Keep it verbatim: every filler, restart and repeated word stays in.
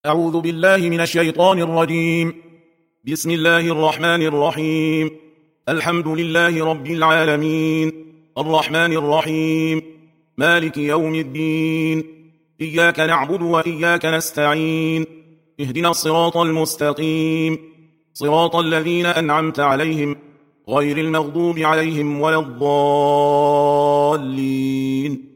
أعوذ بالله من الشيطان الرجيم. بسم الله الرحمن الرحيم. الحمد لله رب العالمين، الرحمن الرحيم، مالك يوم الدين، إياك نعبد وإياك نستعين، اهدنا الصراط المستقيم، صراط الذين أنعمت عليهم غير المغضوب عليهم ولا الضالين.